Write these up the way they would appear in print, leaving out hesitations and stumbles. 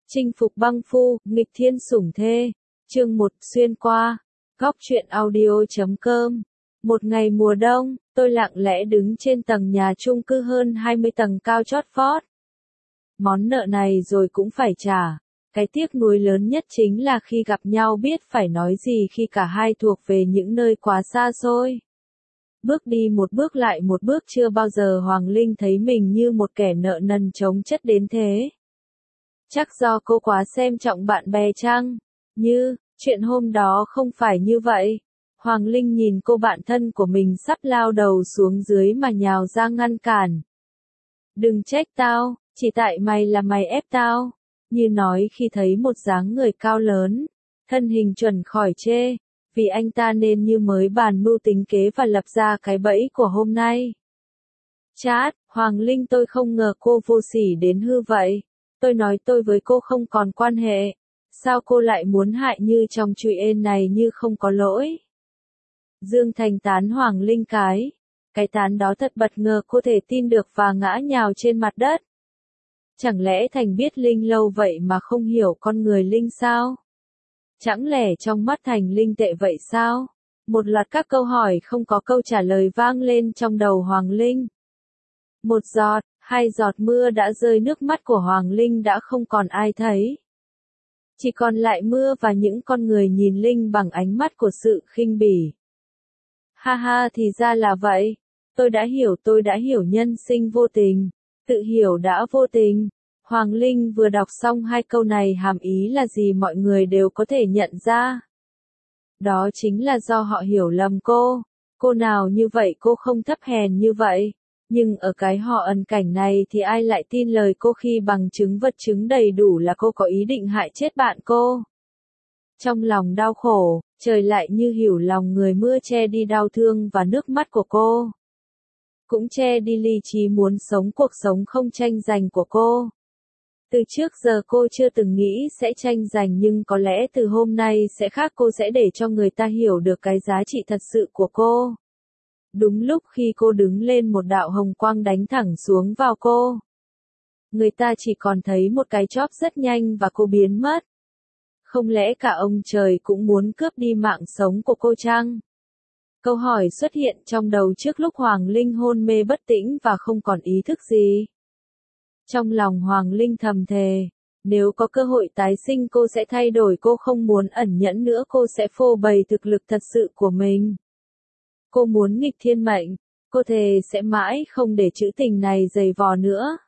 Chinh phục băng phu, nghịch thiên sủng thê. Chương 1 xuyên qua. Góc truyện audio.com. Một ngày mùa đông, tôi lặng lẽ đứng trên tầng nhà chung cư hơn 20 tầng cao chót vót. Món nợ này rồi cũng phải trả. Cái tiếc nuối lớn nhất chính là khi gặp nhau biết phải nói gì khi cả hai thuộc về những nơi quá xa xôi. Bước đi một bước lại một bước, chưa bao giờ Hoàng Linh thấy mình như một kẻ nợ nần chồng chất đến thế. Chắc do cô quá xem trọng bạn bè chăng? Chuyện hôm đó không phải như vậy. Hoàng Linh nhìn cô bạn thân của mình sắp lao đầu xuống dưới mà nhào ra ngăn cản. Đừng trách tao, chỉ tại mày là mày ép tao. Như nói khi thấy một dáng người cao lớn, thân hình chuẩn khỏi chê. Vì anh ta nên như mới bàn mưu tính kế và lập ra cái bẫy của hôm nay. Chát, Hoàng Linh, tôi không ngờ cô vô sỉ đến hư vậy. Tôi nói tôi với cô không còn quan hệ. Sao cô lại muốn hại Như trong chuyện ên này? Như không có lỗi. Dương Thành tán Hoàng Linh cái tán đó thật bất ngờ cô thể tin được và ngã nhào trên mặt đất. Chẳng lẽ Thành biết Linh lâu vậy mà không hiểu con người Linh sao? Chẳng lẽ trong mắt Thành Linh tệ vậy sao? Một loạt các câu hỏi không có câu trả lời vang lên trong đầu Hoàng Linh. Một giọt, hai giọt mưa đã rơi, nước mắt của Hoàng Linh đã không còn ai thấy. Chỉ còn lại mưa và những con người nhìn Linh bằng ánh mắt của sự khinh bỉ. Ha ha, thì ra là vậy. Tôi đã hiểu nhân sinh vô tình. Tự hiểu đã vô tình. Hoàng Linh vừa đọc xong hai câu này, hàm ý là gì mọi người đều có thể nhận ra. Đó chính là do họ hiểu lầm cô. Cô nào như vậy cô không thấp hèn như vậy. Nhưng ở cái họ ẩn cảnh này thì ai lại tin lời cô khi bằng chứng vật chứng đầy đủ là cô có ý định hại chết bạn cô. Trong lòng đau khổ, trời lại như hiểu lòng người, mưa che đi đau thương và nước mắt của cô. Cũng che đi lý trí muốn sống cuộc sống không tranh giành của cô. Từ trước giờ cô chưa từng nghĩ sẽ tranh giành, nhưng có lẽ từ hôm nay sẽ khác, cô sẽ để cho người ta hiểu được cái giá trị thật sự của cô. Đúng lúc khi cô đứng lên, một đạo hồng quang đánh thẳng xuống vào cô. Người ta chỉ còn thấy một cái chóp rất nhanh và cô biến mất. Không lẽ cả ông trời cũng muốn cướp đi mạng sống của cô chăng? Câu hỏi xuất hiện trong đầu trước lúc Hoàng Linh hôn mê bất tỉnh và không còn ý thức gì. Trong lòng Hoàng Linh thầm thề, nếu có cơ hội tái sinh cô sẽ thay đổi, cô không muốn ẩn nhẫn nữa, cô sẽ phô bày thực lực thật sự của mình. Cô muốn nghịch thiên mệnh, cô thề sẽ mãi không để chữ tình này dày vò nữa.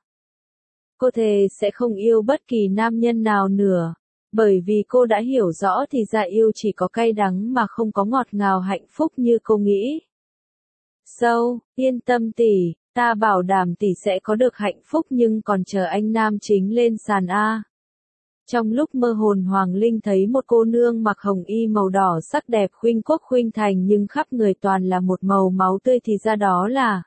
Cô thề sẽ không yêu bất kỳ nam nhân nào nữa, bởi vì cô đã hiểu rõ thì ra yêu chỉ có cay đắng mà không có ngọt ngào hạnh phúc như cô nghĩ. Yên tâm tỷ, ta bảo đảm tỷ sẽ có được hạnh phúc, nhưng còn chờ anh nam chính lên sàn A. Trong lúc mơ hồn, Hoàng Linh thấy một cô nương mặc hồng y màu đỏ sắc đẹp khuynh quốc khuynh thành, nhưng khắp người toàn là một màu máu tươi, thì ra đó là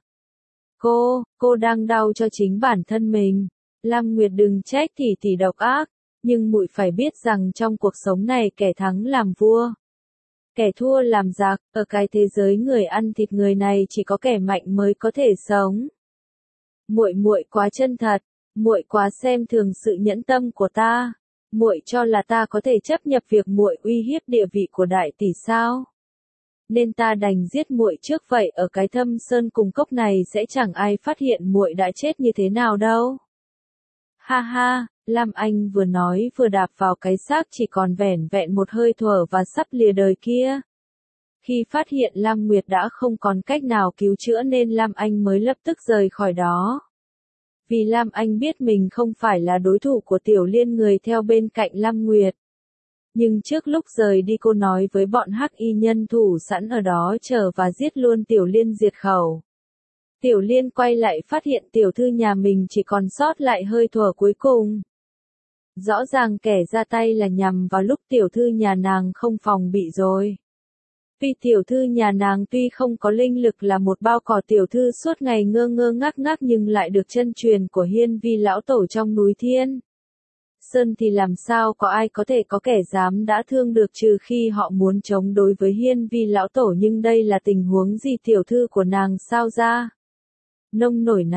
cô đang đau cho chính bản thân mình. Lam Nguyệt, đừng trách tỷ độc ác, nhưng muội phải biết rằng trong cuộc sống này kẻ thắng làm vua, kẻ thua làm giặc, ở cái thế giới người ăn thịt người này chỉ có kẻ mạnh mới có thể sống. Muội quá chân thật, muội quá xem thường sự nhẫn tâm của ta. Muội cho là ta có thể chấp nhận việc muội uy hiếp địa vị của đại tỷ sao? Nên ta đành giết muội trước, vậy ở cái thâm sơn cùng cốc này sẽ chẳng ai phát hiện muội đã chết như thế nào đâu. Ha ha, Lam Anh vừa nói vừa đạp vào cái xác chỉ còn vẻn vẹn một hơi thở và sắp lìa đời kia. Khi phát hiện Lam Nguyệt đã không còn cách nào cứu chữa nên Lam Anh mới lập tức rời khỏi đó. Vì Lam Anh biết mình không phải là đối thủ của Tiểu Liên, người theo bên cạnh Lam Nguyệt. Nhưng trước lúc rời đi cô nói với bọn hắc y nhân thủ sẵn ở đó chờ và giết luôn Tiểu Liên, diệt khẩu. Tiểu Liên quay lại phát hiện tiểu thư nhà mình chỉ còn sót lại hơi thở cuối cùng. Rõ ràng kẻ ra tay là nhằm vào lúc tiểu thư nhà nàng không phòng bị rồi. Vì tiểu thư nhà nàng tuy không có linh lực, là một bao cỏ tiểu thư suốt ngày ngơ ngơ ngác ngác, nhưng lại được chân truyền của Hiên Vi lão tổ trong núi Thiên Sơn, thì làm sao có ai có thể có kẻ dám đã thương được, trừ khi họ muốn chống đối với Hiên Vi lão tổ. Nhưng đây là tình huống gì, tiểu thư của nàng sao ra nông nổi này?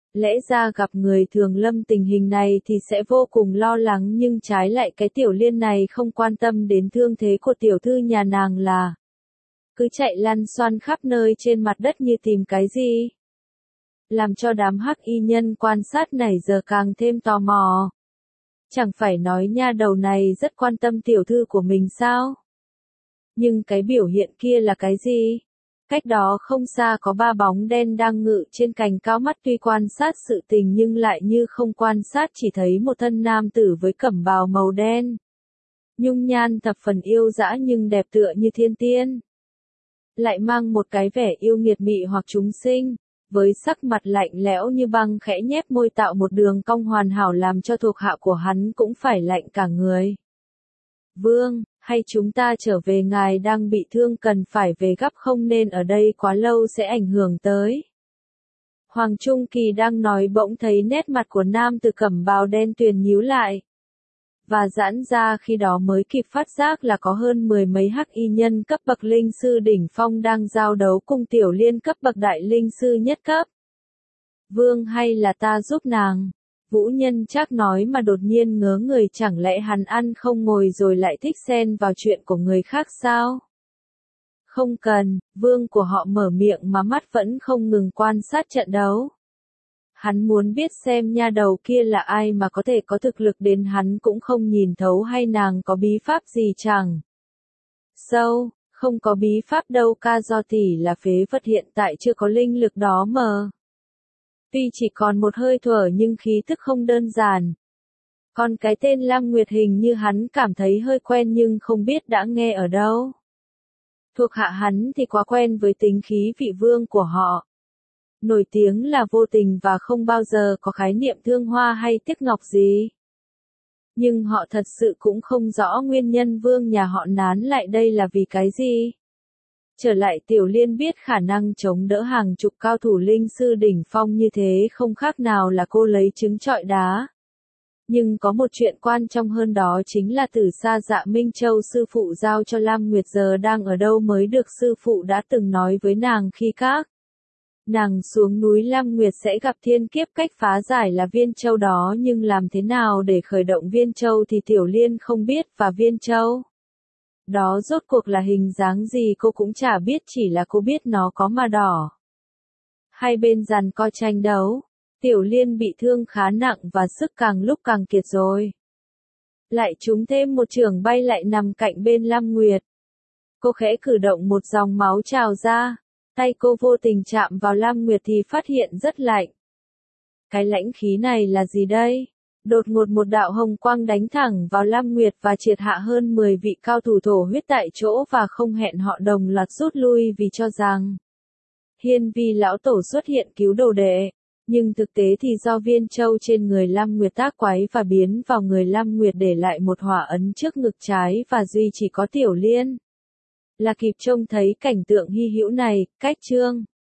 Lẽ ra gặp người thường lâm tình hình này thì sẽ vô cùng lo lắng, nhưng trái lại cái Tiểu Liên này không quan tâm đến thương thế của tiểu thư nhà nàng, là cứ chạy lăn xoăn khắp nơi trên mặt đất như tìm cái gì. Làm cho đám hắc y nhân quan sát này giờ càng thêm tò mò. Chẳng phải nói nha đầu này rất quan tâm tiểu thư của mình sao? Nhưng cái biểu hiện kia là cái gì? Cách đó không xa có 3 bóng đen đang ngự trên cành cao, mắt tuy quan sát sự tình nhưng lại như không quan sát, chỉ thấy một thân nam tử với cẩm bào màu đen. Nhung nhan thập phần yêu dã nhưng đẹp tựa như thiên tiên. Lại mang một cái vẻ yêu nghiệt mị hoặc chúng sinh, với sắc mặt lạnh lẽo như băng, khẽ nhếch môi tạo một đường cong hoàn hảo làm cho thuộc hạ của hắn cũng phải lạnh cả người. Vương, hay chúng ta trở về, ngài đang bị thương cần phải về gấp, không nên ở đây quá lâu sẽ ảnh hưởng tới. Hoàng Trung Kỳ đang nói bỗng thấy nét mặt của nam tử cẩm bào đen tuyền nhíu lại. Và giãn ra, khi đó mới kịp phát giác là có hơn 10 mấy hắc y nhân cấp bậc linh sư đỉnh phong đang giao đấu cùng Tiểu Liên cấp bậc đại linh sư nhất cấp. Vương, hay là ta giúp nàng? Vũ Nhân Trác nói mà đột nhiên ngớ người, chẳng lẽ hắn ăn không ngồi rồi lại thích xen vào chuyện của người khác sao? Không cần, vương của họ mở miệng mà mắt vẫn không ngừng quan sát trận đấu. Hắn muốn biết xem nha đầu kia là ai mà có thể có thực lực đến hắn cũng không nhìn thấu, hay nàng có bí pháp gì chẳng? Sâu, không có bí pháp đâu ca, do tỷ là phế vật hiện tại chưa có linh lực đó mờ. Tuy chỉ còn một hơi thở nhưng khí thức không đơn giản. Còn cái tên Lam Nguyệt hình như hắn cảm thấy hơi quen nhưng không biết đã nghe ở đâu. Thuộc hạ hắn thì quá quen với tính khí vị vương của họ. Nổi tiếng là vô tình và không bao giờ có khái niệm thương hoa hay tiếc ngọc gì. Nhưng họ thật sự cũng không rõ nguyên nhân vương nhà họ nán lại đây là vì cái gì. Trở lại, Tiểu Liên biết khả năng chống đỡ hàng chục cao thủ linh sư đỉnh phong như thế không khác nào là cô lấy trứng trọi đá. Nhưng có một chuyện quan trọng hơn, đó chính là Tử Sa Dạ Minh Châu sư phụ giao cho Lam Nguyệt giờ đang ở đâu mới được. Sư phụ đã từng nói với nàng khi các nàng xuống núi Lam Nguyệt sẽ gặp thiên kiếp, cách phá giải là viên châu đó, nhưng làm thế nào để khởi động viên châu thì Tiểu Liên không biết, và viên châu đó rốt cuộc là hình dáng gì cô cũng chả biết, chỉ là cô biết nó có màu đỏ. Hai bên giằng co tranh đấu, Tiểu Liên bị thương khá nặng và sức càng lúc càng kiệt rồi. Lại trúng thêm một chưởng bay lại nằm cạnh bên Lam Nguyệt. Cô khẽ cử động, một dòng máu trào ra. Tay cô vô tình chạm vào Lam Nguyệt thì phát hiện rất lạnh. Cái lãnh khí này là gì đây? Đột ngột một đạo hồng quang đánh thẳng vào Lam Nguyệt và triệt hạ hơn 10 vị cao thủ thổ huyết tại chỗ, và không hẹn họ đồng loạt rút lui vì cho rằng Hiên Vi lão tổ xuất hiện cứu đồ đệ. Nhưng thực tế thì do viên châu trên người Lam Nguyệt tác quái và biến vào người Lam Nguyệt, để lại một hỏa ấn trước ngực trái, và duy chỉ có Tiểu Liên là kịp trông thấy cảnh tượng hy hữu này. Cách chương